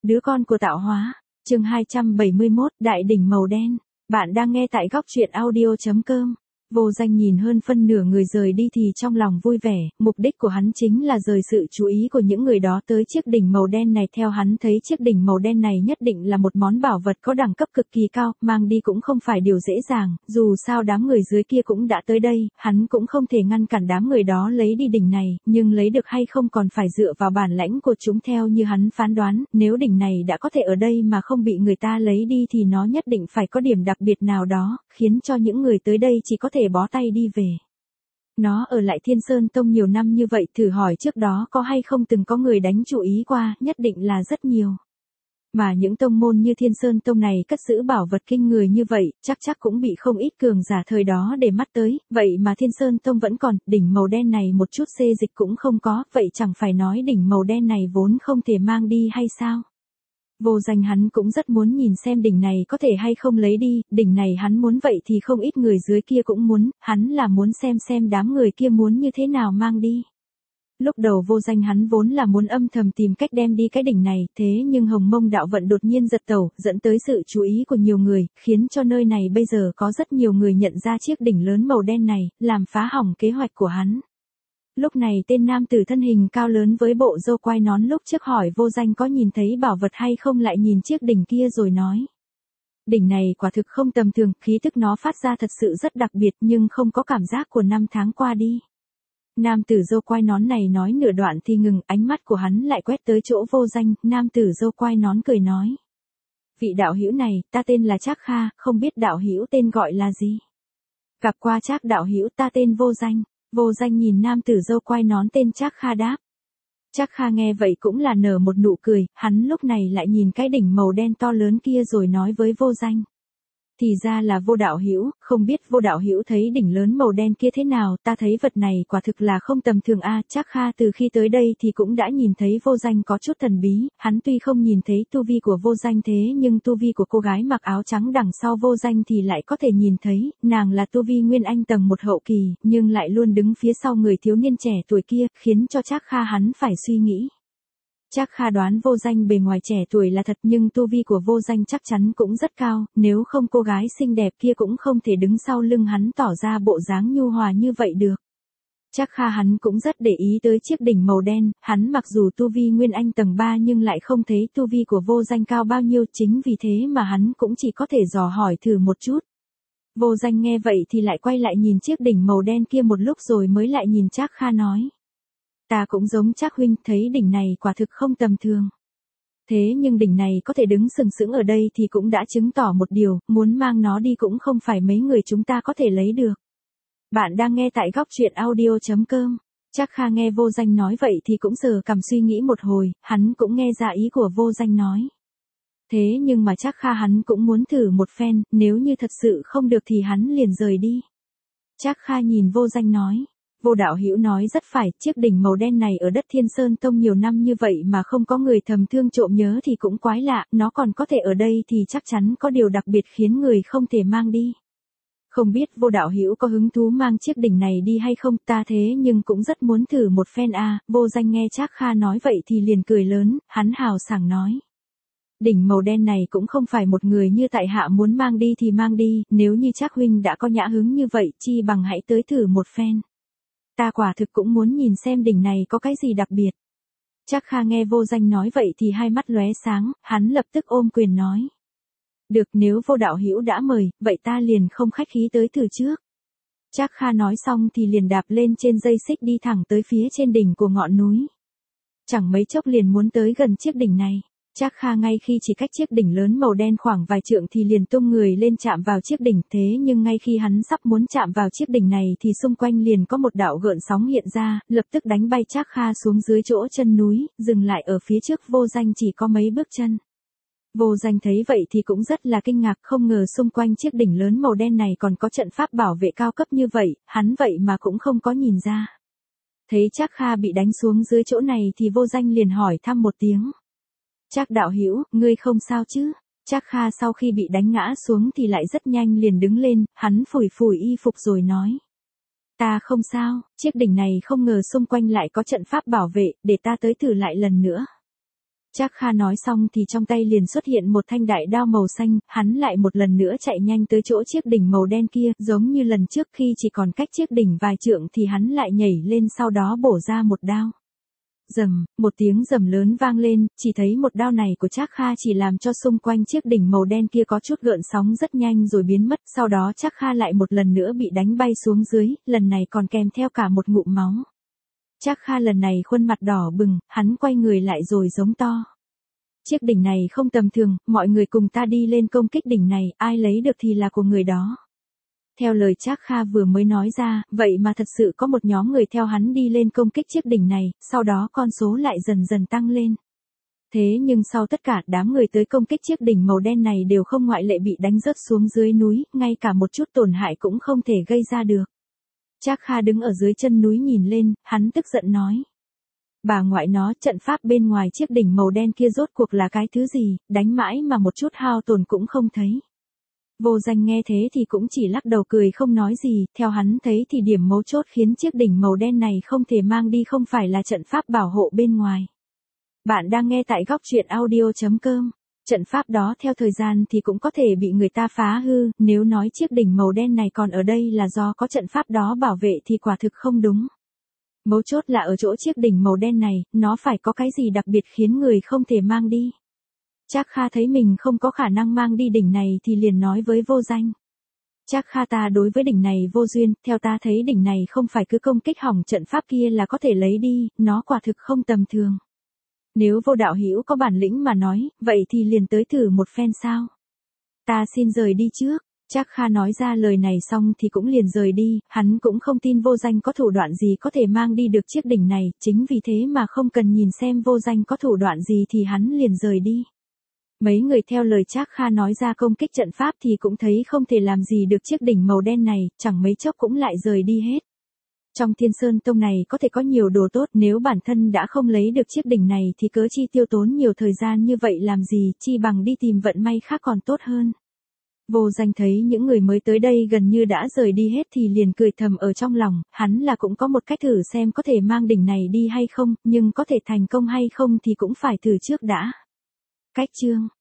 Đứa con của tạo hóa. Chương 271, Đại đỉnh màu đen. Bạn đang nghe tại góc truyện audio.com. Vô Danh nhìn hơn phân nửa người rời đi thì trong lòng vui vẻ, mục đích của hắn chính là rời sự chú ý của những người đó tới chiếc đỉnh màu đen này. Theo hắn thấy chiếc đỉnh màu đen này nhất định là một món bảo vật có đẳng cấp cực kỳ cao, mang đi cũng không phải điều dễ dàng, dù sao đám người dưới kia cũng đã tới đây, hắn cũng không thể ngăn cản đám người đó lấy đi đỉnh này, nhưng lấy được hay không còn phải dựa vào bản lãnh của chúng. Theo như hắn phán đoán, nếu đỉnh này đã có thể ở đây mà không bị người ta lấy đi thì nó nhất định phải có điểm đặc biệt nào đó, khiến cho những người tới đây chỉ có thể bó tay đi về. Nó ở lại Thiên Sơn Tông nhiều năm như vậy, thử hỏi trước đó có hay không từng có người đánh chú ý qua, nhất định là rất nhiều. Mà những tông môn như Thiên Sơn Tông này cất giữ bảo vật kinh người như vậy, chắc cũng bị không ít cường giả thời đó để mắt tới, vậy mà Thiên Sơn Tông vẫn còn, đỉnh màu đen này một chút xê dịch cũng không có, vậy chẳng phải nói đỉnh màu đen này vốn không thể mang đi hay sao? Vô Danh hắn cũng rất muốn nhìn xem đỉnh này có thể hay không lấy đi, đỉnh này hắn muốn vậy thì không ít người dưới kia cũng muốn, hắn là muốn xem đám người kia muốn như thế nào mang đi. Lúc đầu Vô Danh hắn vốn là muốn âm thầm tìm cách đem đi cái đỉnh này, thế nhưng Hồng Mông đạo vận đột nhiên giật tẩu, dẫn tới sự chú ý của nhiều người, khiến cho nơi này bây giờ có rất nhiều người nhận ra chiếc đỉnh lớn màu đen này, làm phá hỏng kế hoạch của hắn. Lúc này tên nam tử thân hình cao lớn với bộ râu quai nón lúc trước hỏi Vô Danh có nhìn thấy bảo vật hay không, lại nhìn chiếc đỉnh kia rồi nói. Đỉnh này quả thực không tầm thường, khí tức nó phát ra thật sự rất đặc biệt nhưng không có cảm giác của năm tháng qua đi. Nam tử râu quai nón này nói nửa đoạn thì ngừng, ánh mắt của hắn lại quét tới chỗ Vô Danh, nam tử râu quai nón cười nói. Vị đạo hữu này, ta tên là Trác Kha, không biết đạo hữu tên gọi là gì? Gặp qua Trác đạo hữu, ta tên Vô Danh. Vô Danh nhìn nam tử râu quai nón tên Trác Kha đáp. Trác Kha nghe vậy cũng là nở một nụ cười, hắn lúc này lại nhìn cái đỉnh màu đen to lớn kia rồi nói với Vô Danh. Thì ra là Vô đạo hữu, không biết Vô đạo hữu thấy đỉnh lớn màu đen kia thế nào, ta thấy vật này quả thực là không tầm thường a. Trác Kha từ khi tới đây thì cũng đã nhìn thấy Vô Danh có chút thần bí, hắn tuy không nhìn thấy tu vi của Vô Danh thế nhưng tu vi của cô gái mặc áo trắng đằng sau Vô Danh thì lại có thể nhìn thấy, nàng là tu vi Nguyên Anh tầng 1 hậu kỳ, nhưng lại luôn đứng phía sau người thiếu niên trẻ tuổi kia, khiến cho Trác Kha hắn phải suy nghĩ. Trác Kha đoán Vô Danh bề ngoài trẻ tuổi là thật nhưng tu vi của Vô Danh chắc chắn cũng rất cao, nếu không cô gái xinh đẹp kia cũng không thể đứng sau lưng hắn tỏ ra bộ dáng nhu hòa như vậy được. Trác Kha hắn cũng rất để ý tới chiếc đỉnh màu đen, hắn mặc dù tu vi Nguyên Anh tầng 3 nhưng lại không thấy tu vi của Vô Danh cao bao nhiêu, chính vì thế mà hắn cũng chỉ có thể dò hỏi thử một chút. Vô Danh nghe vậy thì lại quay lại nhìn chiếc đỉnh màu đen kia một lúc rồi mới lại nhìn Trác Kha nói. Ta cũng giống Trác huynh, thấy đỉnh này quả thực không tầm thường. Thế nhưng đỉnh này có thể đứng sừng sững ở đây thì cũng đã chứng tỏ một điều, muốn mang nó đi cũng không phải mấy người chúng ta có thể lấy được. Bạn đang nghe tại góc truyện audio.com. Trác Kha nghe Vô Danh nói vậy thì cũng sờ cằm suy nghĩ một hồi, hắn cũng nghe ra ý của Vô Danh nói. Thế nhưng mà Trác Kha hắn cũng muốn thử một phen, nếu như thật sự không được thì hắn liền rời đi. Trác Kha nhìn Vô Danh nói. Vô đạo hữu nói rất phải, chiếc đỉnh màu đen này ở đất Thiên Sơn Tông nhiều năm như vậy mà không có người thầm thương trộm nhớ thì cũng quái lạ, nó còn có thể ở đây thì chắc chắn có điều đặc biệt khiến người không thể mang đi. Không biết Vô đạo hữu có hứng thú mang chiếc đỉnh này đi hay không, ta thế nhưng cũng rất muốn thử một phen a. Vô Danh nghe Trác Kha nói vậy thì liền cười lớn, hắn hào sảng nói. Đỉnh màu đen này cũng không phải một người như tại hạ muốn mang đi thì mang đi, nếu như Trác huynh đã có nhã hứng như vậy chi bằng hãy tới thử một phen. Ta quả thực cũng muốn nhìn xem đỉnh này có cái gì đặc biệt. Trác Kha nghe Vô Danh nói vậy thì hai mắt lóe sáng, hắn lập tức ôm quyền nói. Được, nếu Vô đạo hữu đã mời, vậy ta liền không khách khí tới thử trước. Trác Kha nói xong thì liền đạp lên trên dây xích đi thẳng tới phía trên đỉnh của ngọn núi. Chẳng mấy chốc liền muốn tới gần chiếc đỉnh này. Trác Kha ngay khi chỉ cách chiếc đỉnh lớn màu đen khoảng vài trượng thì liền tung người lên chạm vào chiếc đỉnh, thế nhưng ngay khi hắn sắp muốn chạm vào chiếc đỉnh này thì xung quanh liền có một đạo gợn sóng hiện ra, lập tức đánh bay Trác Kha xuống dưới chỗ chân núi, dừng lại ở phía trước Vô Danh chỉ có mấy bước chân. Vô Danh thấy vậy thì cũng rất là kinh ngạc, không ngờ xung quanh chiếc đỉnh lớn màu đen này còn có trận pháp bảo vệ cao cấp như vậy, hắn vậy mà cũng không có nhìn ra. Thấy Trác Kha bị đánh xuống dưới chỗ này thì Vô Danh liền hỏi thăm một tiếng. Trác đạo hữu, ngươi không sao chứ? Trác Kha sau khi bị đánh ngã xuống thì lại rất nhanh liền đứng lên, hắn phủi phủi y phục rồi nói. Ta không sao, chiếc đỉnh này không ngờ xung quanh lại có trận pháp bảo vệ, để ta tới thử lại lần nữa. Trác Kha nói xong thì trong tay liền xuất hiện một thanh đại đao màu xanh, hắn lại một lần nữa chạy nhanh tới chỗ chiếc đỉnh màu đen kia, giống như lần trước khi chỉ còn cách chiếc đỉnh vài trượng thì hắn lại nhảy lên sau đó bổ ra một đao. Rầm, một tiếng rầm lớn vang lên, chỉ thấy một đao này của Trác Kha chỉ làm cho xung quanh chiếc đỉnh màu đen kia có chút gợn sóng rất nhanh rồi biến mất, sau đó Trác Kha lại một lần nữa bị đánh bay xuống dưới, lần này còn kèm theo cả một ngụm máu. Trác Kha lần này khuôn mặt đỏ bừng, hắn quay người lại rồi giống to. Chiếc đỉnh này không tầm thường, mọi người cùng ta đi lên công kích đỉnh này, ai lấy được thì là của người đó. Theo lời Trác Kha vừa mới nói ra, vậy mà thật sự có một nhóm người theo hắn đi lên công kích chiếc đỉnh này, sau đó con số lại dần dần tăng lên. Thế nhưng sau tất cả đám người tới công kích chiếc đỉnh màu đen này đều không ngoại lệ bị đánh rớt xuống dưới núi, ngay cả một chút tổn hại cũng không thể gây ra được. Trác Kha đứng ở dưới chân núi nhìn lên, hắn tức giận nói. Bà ngoại nó, trận pháp bên ngoài chiếc đỉnh màu đen kia rốt cuộc là cái thứ gì, đánh mãi mà một chút hao tổn cũng không thấy. Vô Danh nghe thế thì cũng chỉ lắc đầu cười không nói gì, theo hắn thấy thì điểm mấu chốt khiến chiếc đỉnh màu đen này không thể mang đi không phải là trận pháp bảo hộ bên ngoài. Bạn đang nghe tại góc truyện audio.com. Trận pháp đó theo thời gian thì cũng có thể bị người ta phá hư, nếu nói chiếc đỉnh màu đen này còn ở đây là do có trận pháp đó bảo vệ thì quả thực không đúng. Mấu chốt là ở chỗ chiếc đỉnh màu đen này, nó phải có cái gì đặc biệt khiến người không thể mang đi. Trác Kha thấy mình không có khả năng mang đi đỉnh này thì liền nói với Vô Danh. Trác Kha, ta đối với đỉnh này vô duyên, theo ta thấy đỉnh này không phải cứ công kích hỏng trận pháp kia là có thể lấy đi, nó quả thực không tầm thường. Nếu Vô đạo hữu có bản lĩnh mà nói, vậy thì liền tới thử một phen sao. Ta xin rời đi trước. Trác Kha nói ra lời này xong thì cũng liền rời đi, hắn cũng không tin Vô Danh có thủ đoạn gì có thể mang đi được chiếc đỉnh này, chính vì thế mà không cần nhìn xem Vô Danh có thủ đoạn gì thì hắn liền rời đi. Mấy người theo lời Trác Kha nói ra công kích trận pháp thì cũng thấy không thể làm gì được chiếc đỉnh màu đen này, chẳng mấy chốc cũng lại rời đi hết. Trong Thiên Sơn Tông này có thể có nhiều đồ tốt, nếu bản thân đã không lấy được chiếc đỉnh này thì cớ chi tiêu tốn nhiều thời gian như vậy làm gì, chi bằng đi tìm vận may khác còn tốt hơn. Vô Danh thấy những người mới tới đây gần như đã rời đi hết thì liền cười thầm ở trong lòng, hắn là cũng có một cách thử xem có thể mang đỉnh này đi hay không, nhưng có thể thành công hay không thì cũng phải thử trước đã. Cách chương